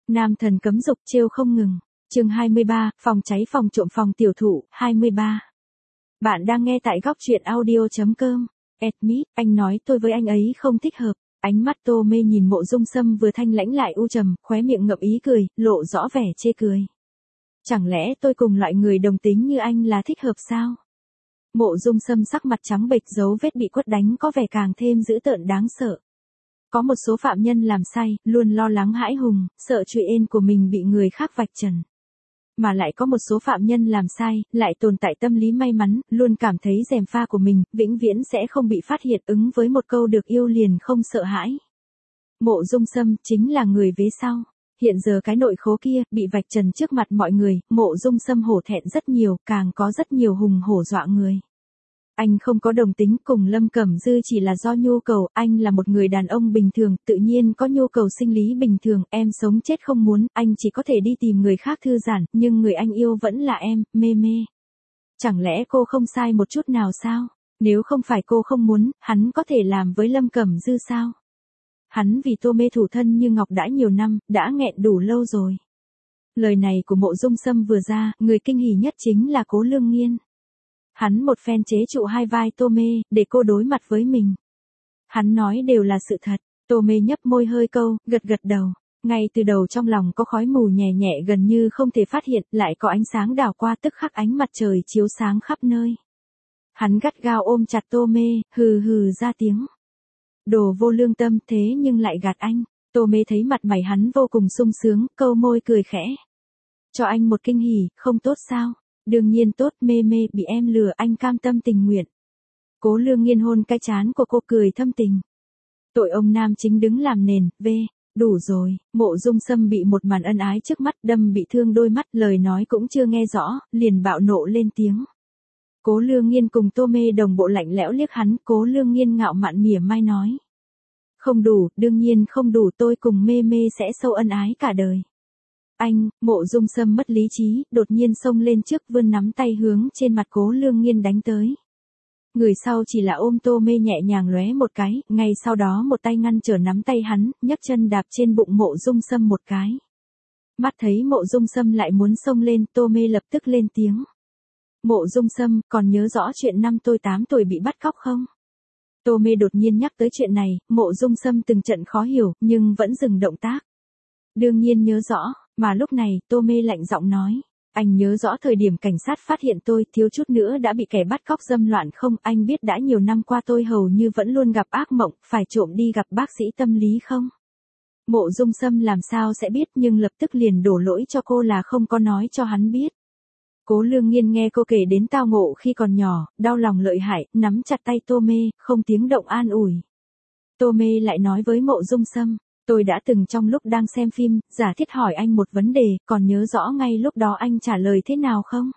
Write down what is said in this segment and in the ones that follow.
Nam thần cấm dục trêu không ngừng. Chương 23, phòng cháy phòng trộm phòng tiểu thụ, 23. Bạn đang nghe tại góc truyện audio.com. Admit, anh nói tôi với anh ấy không thích hợp. Ánh mắt Tô Mê nhìn Mộ Dung Sâm vừa thanh lãnh lại u trầm, khóe miệng ngậm ý cười, lộ rõ vẻ chê cười. Chẳng lẽ tôi cùng loại người đồng tính như anh là thích hợp sao? Mộ Dung Sâm sắc mặt trắng bệch, dấu vết bị quất đánh có vẻ càng thêm dữ tợn đáng sợ. Có một số phạm nhân làm sai, luôn lo lắng hãi hùng, sợ chuyện của mình bị người khác vạch trần. Mà lại có một số phạm nhân làm sai, lại tồn tại tâm lý may mắn, luôn cảm thấy gièm pha của mình, vĩnh viễn sẽ không bị phát hiện, ứng với một câu được yêu liền không sợ hãi. Mộ Dung Sâm chính là người vế sau. Hiện giờ cái nội khố kia, bị vạch trần trước mặt mọi người, Mộ Dung Sâm hổ thẹn rất nhiều, càng có rất nhiều hùng hổ dọa người. Anh không có đồng tính cùng Lâm Cẩm Dư chỉ là do nhu cầu, anh là một người đàn ông bình thường, tự nhiên có nhu cầu sinh lý bình thường, em sống chết không muốn, anh chỉ có thể đi tìm người khác thư giãn, nhưng người anh yêu vẫn là em, Mê Mê. Chẳng lẽ cô không sai một chút nào sao? Nếu không phải cô không muốn, hắn có thể làm với Lâm Cẩm Dư sao? Hắn vì Tô Mê thủ thân như ngọc đã nhiều năm, đã nghẹn đủ lâu rồi. Lời này của Mộ Dung Sâm vừa ra, người kinh hỉ nhất chính là Cố Lương Nghiên. Hắn một phen chế trụ hai vai Tô Mê, để cô đối mặt với mình. Hắn nói đều là sự thật, Tô Mê nhấp môi hơi câu, gật gật đầu. Ngay từ đầu trong lòng có khói mù nhẹ nhẹ gần như không thể phát hiện, lại có ánh sáng đảo qua, tức khắc ánh mặt trời chiếu sáng khắp nơi. Hắn gắt gao ôm chặt Tô Mê, hừ hừ ra tiếng. Đồ vô lương tâm, thế nhưng lại gạt anh. Tô Mê thấy mặt mày hắn vô cùng sung sướng, câu môi cười khẽ. Cho anh một kinh hỉ, không tốt sao? Đương nhiên tốt, Mê Mê bị em lừa, anh cam tâm tình nguyện. Cố Lương Nghiên hôn cái trán của cô, cười thâm tình. Tội ông nam chính đứng làm nền, đủ rồi. Mộ Dung Sâm bị một màn ân ái trước mắt đâm bị thương đôi mắt, lời nói cũng chưa nghe rõ, liền bạo nộ lên tiếng. Cố Lương Nghiên cùng Tô Mê đồng bộ lạnh lẽo liếc hắn, Cố Lương Nghiên ngạo mạn mỉa mai nói. Không đủ, đương nhiên không đủ, tôi cùng Mê Mê sẽ sâu ân ái cả đời. Anh, Mộ Dung Sâm mất lý trí, đột nhiên xông lên trước, vươn nắm tay hướng trên mặt Cố Lương Nghiên đánh tới. Người sau chỉ là ôm Tô Mê nhẹ nhàng lóe một cái, ngay sau đó một tay ngăn trở nắm tay hắn, nhấc chân đạp trên bụng Mộ Dung Sâm một cái. Mắt thấy Mộ Dung Sâm lại muốn xông lên, Tô Mê lập tức lên tiếng. Mộ Dung Sâm, còn nhớ rõ chuyện năm tôi 8 tuổi bị bắt cóc không? Tô Mê đột nhiên nhắc tới chuyện này, Mộ Dung Sâm từng trận khó hiểu, nhưng vẫn dừng động tác. Đương nhiên nhớ rõ, mà lúc này, Tô Mê lạnh giọng nói. Anh nhớ rõ thời điểm cảnh sát phát hiện tôi, thiếu chút nữa đã bị kẻ bắt cóc dâm loạn không? Anh biết đã nhiều năm qua tôi hầu như vẫn luôn gặp ác mộng, phải trộm đi gặp bác sĩ tâm lý không? Mộ Dung Sâm làm sao sẽ biết, nhưng lập tức liền đổ lỗi cho cô là không có nói cho hắn biết. Cố Lương Nghiên nghe cô kể đến tao ngộ khi còn nhỏ, đau lòng lợi hại, nắm chặt tay Tô Mê, không tiếng động an ủi. Tô Mê lại nói với Mộ Dung Sâm. Tôi đã từng trong lúc đang xem phim, giả thiết hỏi anh một vấn đề, còn nhớ rõ ngay lúc đó anh trả lời thế nào không?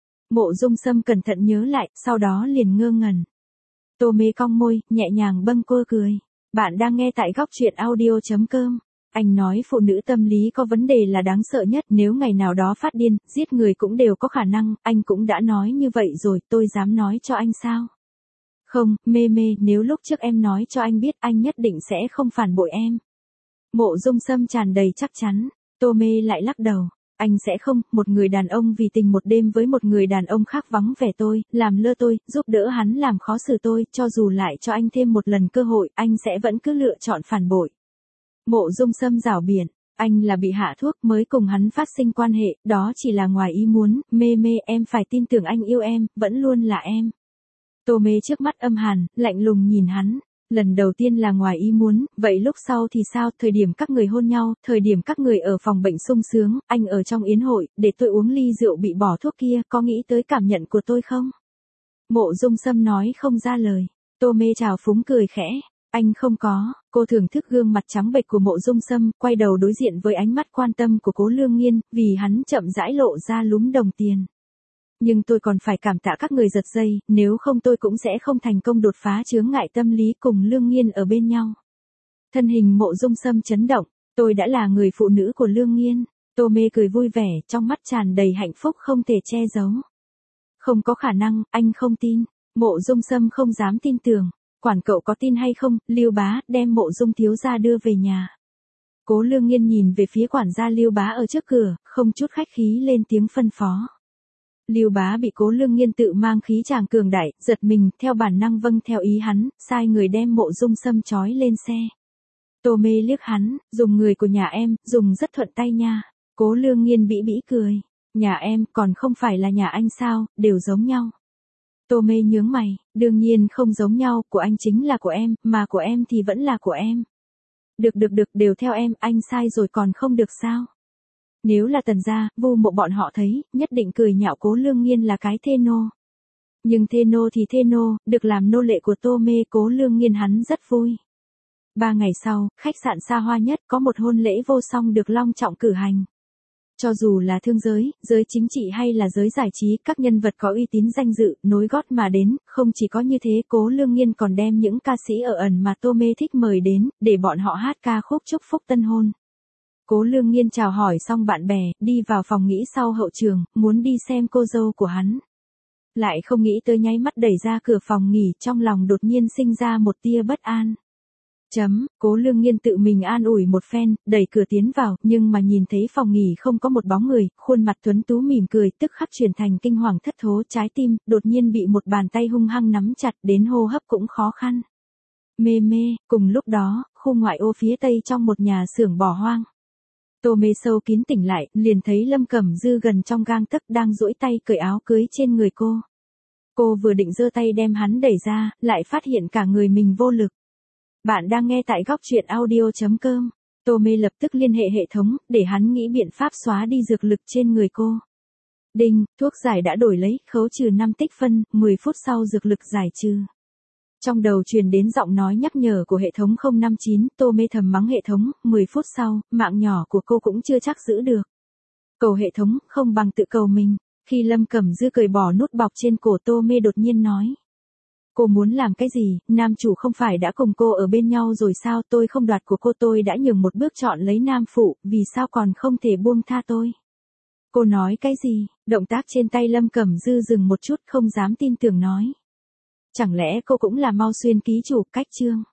Mộ Dung Sâm cẩn thận nhớ lại, sau đó liền ngơ ngẩn. Tô Mê cong môi, nhẹ nhàng bâng quơ cười. Bạn đang nghe tại góc truyện audio.com. Anh nói phụ nữ tâm lý có vấn đề là đáng sợ nhất, nếu ngày nào đó phát điên, giết người cũng đều có khả năng, anh cũng đã nói như vậy rồi, tôi dám nói cho anh sao? Không, Mê Mê, nếu lúc trước em nói cho anh biết, anh nhất định sẽ không phản bội em. Mộ Dung Sâm tràn đầy chắc chắn, Tô Mê lại lắc đầu. Anh sẽ không, một người đàn ông vì tình một đêm với một người đàn ông khác vắng vẻ tôi, làm lơ tôi, giúp đỡ hắn làm khó xử tôi, cho dù lại cho anh thêm một lần cơ hội, anh sẽ vẫn cứ lựa chọn phản bội. Mộ Dung Sâm rảo biện, anh là bị hạ thuốc mới cùng hắn phát sinh quan hệ, đó chỉ là ngoài ý muốn, Mê Mê em phải tin tưởng anh yêu em, vẫn luôn là em. Tô Mê trước mắt âm hàn, lạnh lùng nhìn hắn. Lần đầu tiên là ngoài ý muốn, vậy lúc sau thì sao? Thời điểm các người hôn nhau, thời điểm các người ở phòng bệnh sung sướng, anh ở trong yến hội, để tôi uống ly rượu bị bỏ thuốc kia, có nghĩ tới cảm nhận của tôi không? Mộ Dung Sâm nói không ra lời. Tô Mê trào phúng cười khẽ. Anh không có. Cô thưởng thức gương mặt trắng bệch của Mộ Dung Sâm, quay đầu đối diện với ánh mắt quan tâm của Cố Lương Nghiên, vì hắn chậm rãi lộ ra lúm đồng tiền. Nhưng tôi còn phải cảm tạ các người giật dây, nếu không tôi cũng sẽ không thành công đột phá chướng ngại tâm lý cùng Lương Nghiên ở bên nhau. Thân hình Mộ Dung Sâm chấn động, tôi đã là người phụ nữ của Lương Nghiên. Tô Mê cười vui vẻ, trong mắt tràn đầy hạnh phúc không thể che giấu. Không có khả năng, anh không tin. Mộ Dung Sâm không dám tin tưởng. Quản cậu có tin hay không, Lưu Bá, đem Mộ Dung thiếu gia đưa về nhà. Cố Lương Nhiên nhìn về phía quản gia Lưu Bá ở trước cửa, không chút khách khí lên tiếng phân phó. Lưu Bá bị Cố Lương Nhiên tự mang khí chàng cường đại, giật mình, theo bản năng vâng theo ý hắn, sai người đem Mộ Dung Sâm trói lên xe. Tô Mê liếc hắn, dùng người của nhà em, dùng rất thuận tay nha. Cố Lương Nhiên bĩ bĩ cười. Nhà em còn không phải là nhà anh sao, đều giống nhau. Tô Mê nhướng mày, đương nhiên không giống nhau, của anh chính là của em, mà của em thì vẫn là của em. Được, đều theo em, anh sai rồi còn không được sao? Nếu là Tần gia, Vu Mộ bọn họ thấy, nhất định cười nhạo Cố Lương Nhiên là cái thê nô. Nhưng thê nô thì thê nô, được làm nô lệ của Tô Mê, Cố Lương Nhiên hắn rất vui. 3 ngày sau, khách sạn xa hoa nhất có một hôn lễ vô song được long trọng cử hành. Cho dù là thương giới, giới chính trị hay là giới giải trí, các nhân vật có uy tín danh dự, nối gót mà đến, không chỉ có như thế, Cố Lương Nhiên còn đem những ca sĩ ở ẩn mà Tô Mê thích mời đến, để bọn họ hát ca khúc chúc phúc tân hôn. Cố Lương Nhiên chào hỏi xong bạn bè, đi vào phòng nghỉ sau hậu trường, muốn đi xem cô dâu của hắn. Lại không nghĩ tới nháy mắt đẩy ra cửa phòng nghỉ, trong lòng đột nhiên sinh ra một tia bất an. Cố Lương Nhiên tự mình an ủi một phen, đẩy cửa tiến vào, nhưng mà nhìn thấy phòng nghỉ không có một bóng người, khuôn mặt tuấn tú mỉm cười, tức khắc chuyển thành kinh hoàng thất thố, trái tim đột nhiên bị một bàn tay hung hăng nắm chặt, đến hô hấp cũng khó khăn. Mê, cùng lúc đó, khu ngoại ô phía tây trong một nhà xưởng bỏ hoang. Tô Mê sâu kín tỉnh lại, liền thấy Lâm Cẩm Dư gần trong gang tấc đang duỗi tay cởi áo cưới trên người cô. Cô vừa định giơ tay đem hắn đẩy ra, lại phát hiện cả người mình vô lực. Bạn đang nghe tại góc truyện audio.com. Tô Mê lập tức liên hệ hệ thống, để hắn nghĩ biện pháp xóa đi dược lực trên người cô. Đinh, thuốc giải đã đổi lấy, khấu trừ 5 tích phân, 10 phút sau dược lực giải trừ. Trong đầu truyền đến giọng nói nhắc nhở của hệ thống 059, Tô Mê thầm mắng hệ thống, 10 phút sau, mạng nhỏ của cô cũng chưa chắc giữ được. Cầu hệ thống, không bằng tự cầu mình. Khi Lâm Cẩm Dư cởi bỏ nút bọc trên cổ, Tô Mê đột nhiên nói. Cô muốn làm cái gì, nam chủ không phải đã cùng cô ở bên nhau rồi sao, tôi không đoạt của cô, tôi đã nhường một bước chọn lấy nam phụ, vì sao còn không thể buông tha tôi. Cô nói cái gì, động tác trên tay Lâm Cẩm Dư dừng một chút, không dám tin tưởng nói. Chẳng lẽ cô cũng là Mau Xuyên ký chủ, cách chương.